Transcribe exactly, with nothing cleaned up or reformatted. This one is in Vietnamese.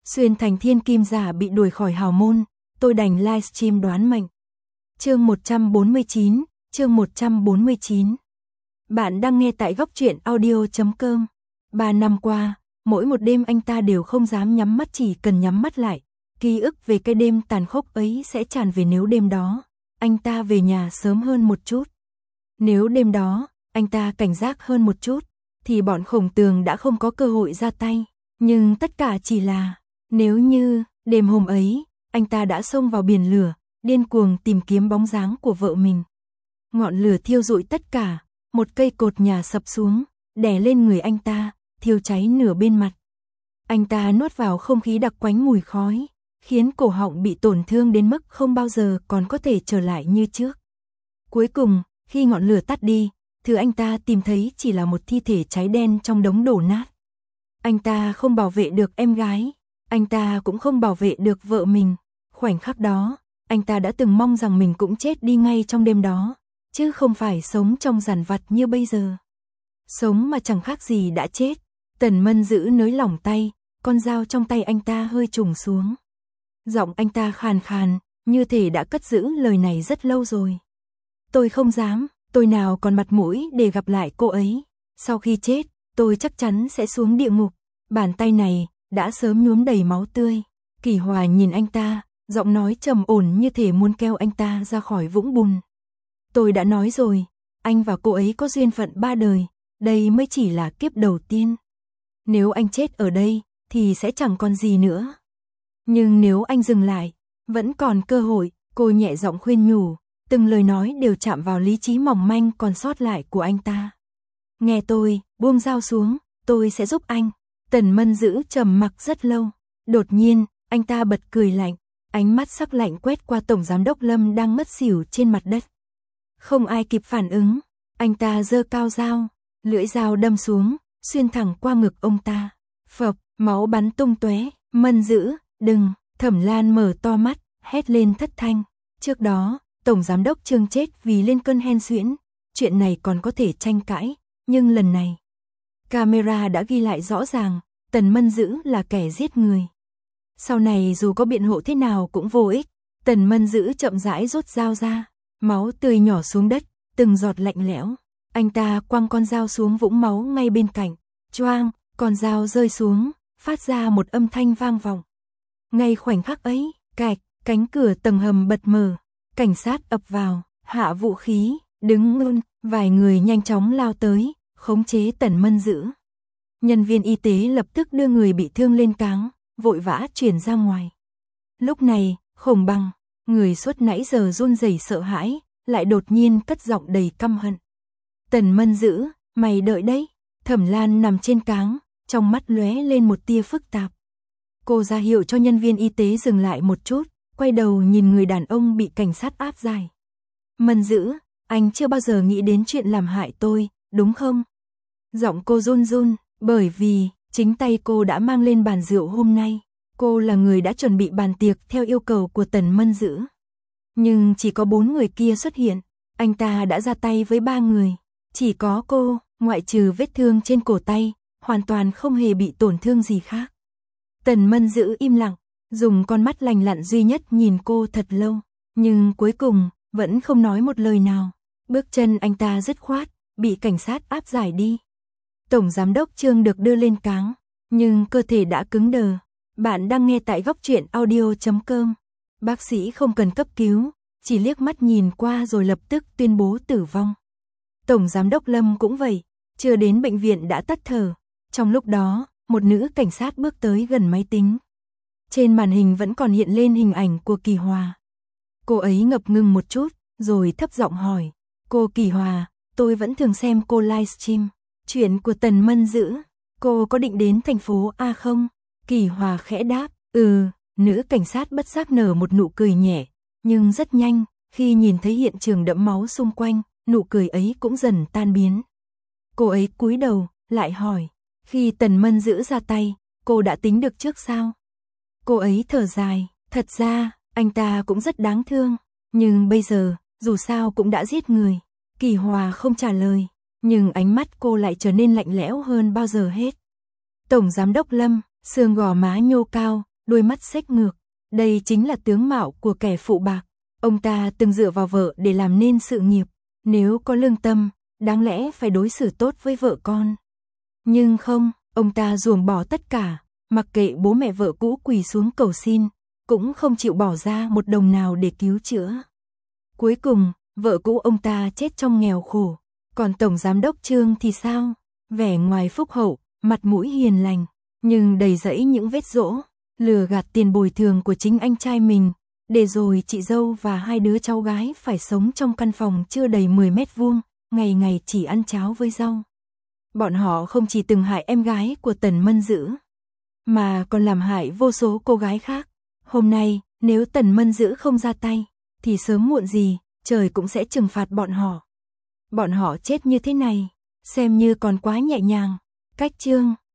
Xuyên thành thiên kim giả bị đuổi khỏi hào môn, tôi đành livestream đoán mệnh. Chương một trăm bốn mươi chín, chương một trăm bốn mươi chín. Bạn đang nghe tại góc truyện audio chấm com. Ba năm qua, mỗi một đêm anh ta đều không dám nhắm mắt, chỉ cần nhắm mắt lại, ký ức về cái đêm tàn khốc ấy sẽ tràn về. Nếu đêm đó, anh ta về nhà sớm hơn một chút. Nếu đêm đó, anh ta cảnh giác hơn một chút, thì bọn Khổng Tường đã không có cơ hội ra tay. Nhưng tất cả chỉ là, nếu như, đêm hôm ấy, anh ta đã xông vào biển lửa, điên cuồng tìm kiếm bóng dáng của vợ mình. Ngọn lửa thiêu rụi tất cả, một cây cột nhà sập xuống, đè lên người anh ta, thiêu cháy nửa bên mặt. Anh ta nuốt vào không khí đặc quánh mùi khói, khiến cổ họng bị tổn thương đến mức không bao giờ còn có thể trở lại như trước. Cuối cùng, khi ngọn lửa tắt đi, thứ anh ta tìm thấy chỉ là một thi thể cháy đen trong đống đổ nát. Anh ta không bảo vệ được em gái, anh ta cũng không bảo vệ được vợ mình. Khoảnh khắc đó, anh ta đã từng mong rằng mình cũng chết đi ngay trong đêm đó, chứ không phải sống trong giàn vặt như bây giờ. Sống mà chẳng khác gì đã chết. Tần Mân giữ nới lỏng tay, con dao trong tay anh ta hơi trùng xuống. Giọng anh ta khàn khàn, như thể đã cất giữ lời này rất lâu rồi. Tôi không dám, tôi nào còn mặt mũi để gặp lại cô ấy. Sau khi chết, tôi chắc chắn sẽ xuống địa ngục. Bàn tay này đã sớm nhuốm đầy máu tươi. Kỳ Hòa nhìn anh ta, giọng nói trầm ổn như thể muốn kéo anh ta ra khỏi vũng bùn. Tôi đã nói rồi, anh và cô ấy có duyên phận ba đời, đây mới chỉ là kiếp đầu tiên. Nếu anh chết ở đây, thì sẽ chẳng còn gì nữa. Nhưng nếu anh dừng lại, vẫn còn cơ hội, cô nhẹ giọng khuyên nhủ, từng lời nói đều chạm vào lý trí mỏng manh còn sót lại của anh ta. Nghe tôi, buông dao xuống, tôi sẽ giúp anh. Tần Mân giữ trầm mặc rất lâu. Đột nhiên, anh ta bật cười lạnh, ánh mắt sắc lạnh quét qua Tổng Giám đốc Lâm đang ngất xỉu trên mặt đất. Không ai kịp phản ứng, anh ta giơ cao dao, lưỡi dao đâm xuống, xuyên thẳng qua ngực ông ta. Phập, máu bắn tung tóe. Mân giữ, đừng. Thẩm Lan mở to mắt, hét lên thất thanh. Trước đó, Tổng Giám đốc Trương chết vì lên cơn hen suyễn. Chuyện này còn có thể tranh cãi, nhưng lần này, camera đã ghi lại rõ ràng, Tần Mân giữ là kẻ giết người. Sau này dù có biện hộ thế nào cũng vô ích. Tần Mân giữ chậm rãi rút dao ra, máu tươi nhỏ xuống đất, từng giọt lạnh lẽo. Anh ta quăng con dao xuống vũng máu ngay bên cạnh. Choang, con dao rơi xuống, phát ra một âm thanh vang vọng. Ngay khoảnh khắc ấy, cạch, cánh cửa tầng hầm bật mở, cảnh sát ập vào, hạ vũ khí, đứng ngưng, vài người nhanh chóng lao tới, khống chế Tần Mân giữ. Nhân viên y tế lập tức đưa người bị thương lên cáng, vội vã chuyển ra ngoài. Lúc này, Khổng Bằng, người suốt nãy giờ run rẩy sợ hãi, lại đột nhiên cất giọng đầy căm hận. Tần Mân giữ, mày đợi đấy. Thẩm Lan nằm trên cáng, trong mắt lóe lên một tia phức tạp. Cô ra hiệu cho nhân viên y tế dừng lại một chút, quay đầu nhìn người đàn ông bị cảnh sát áp giải. Mân giữ, anh chưa bao giờ nghĩ đến chuyện làm hại tôi, đúng không? Giọng cô run run, bởi vì chính tay cô đã mang lên bàn rượu hôm nay. Cô là người đã chuẩn bị bàn tiệc theo yêu cầu của Tần Mân giữ. Nhưng chỉ có bốn người kia xuất hiện, anh ta đã ra tay với ba người. Chỉ có cô, ngoại trừ vết thương trên cổ tay, hoàn toàn không hề bị tổn thương gì khác. Tần Mân giữ im lặng, dùng con mắt lành lặn duy nhất nhìn cô thật lâu, nhưng cuối cùng vẫn không nói một lời nào. Bước chân anh ta dứt khoát, bị cảnh sát áp giải đi. Tổng Giám đốc Trương được đưa lên cáng, nhưng cơ thể đã cứng đờ. Bạn đang nghe tại góc truyện audio chấm com. Bác sĩ không cần cấp cứu, chỉ liếc mắt nhìn qua rồi lập tức tuyên bố tử vong. Tổng Giám đốc Lâm cũng vậy, chưa đến bệnh viện đã tắt thở. Trong lúc đó, một nữ cảnh sát bước tới gần máy tính. Trên màn hình vẫn còn hiện lên hình ảnh của Kỳ Hòa. Cô ấy ngập ngừng một chút, rồi thấp giọng hỏi. Cô Kỳ Hòa, tôi vẫn thường xem cô livestream. Chuyện của Tần Mân giữ, cô có định đến thành phố A không? Kỳ Hòa khẽ đáp, ừ. Nữ cảnh sát bất giác nở một nụ cười nhẹ, nhưng rất nhanh, khi nhìn thấy hiện trường đẫm máu xung quanh, nụ cười ấy cũng dần tan biến. Cô ấy cúi đầu, lại hỏi, khi Tần Mân giữ ra tay, cô đã tính được trước sao? Cô ấy thở dài, thật ra, anh ta cũng rất đáng thương, nhưng bây giờ, dù sao cũng đã giết người. Kỳ Hòa không trả lời, nhưng ánh mắt cô lại trở nên lạnh lẽo hơn bao giờ hết. Tổng Giám đốc Lâm, xương gò má nhô cao, đôi mắt xếch ngược. Đây chính là tướng mạo của kẻ phụ bạc. Ông ta từng dựa vào vợ để làm nên sự nghiệp. Nếu có lương tâm, đáng lẽ phải đối xử tốt với vợ con. Nhưng không, ông ta ruồng bỏ tất cả, mặc kệ bố mẹ vợ cũ quỳ xuống cầu xin, cũng không chịu bỏ ra một đồng nào để cứu chữa. Cuối cùng, vợ cũ ông ta chết trong nghèo khổ. Còn Tổng Giám đốc Trương thì sao? Vẻ ngoài phúc hậu, mặt mũi hiền lành, nhưng đầy rẫy những vết dỗ, lừa gạt tiền bồi thường của chính anh trai mình, để rồi chị dâu và hai đứa cháu gái phải sống trong căn phòng chưa đầy mười mét vuông, ngày ngày chỉ ăn cháo với rau. Bọn họ không chỉ từng hại em gái của Tần Mân Dữ, mà còn làm hại vô số cô gái khác. Hôm nay, nếu Tần Mân Dữ không ra tay, thì sớm muộn gì, trời cũng sẽ trừng phạt bọn họ. Bọn họ chết như thế này, xem như còn quá nhẹ nhàng. Cách chương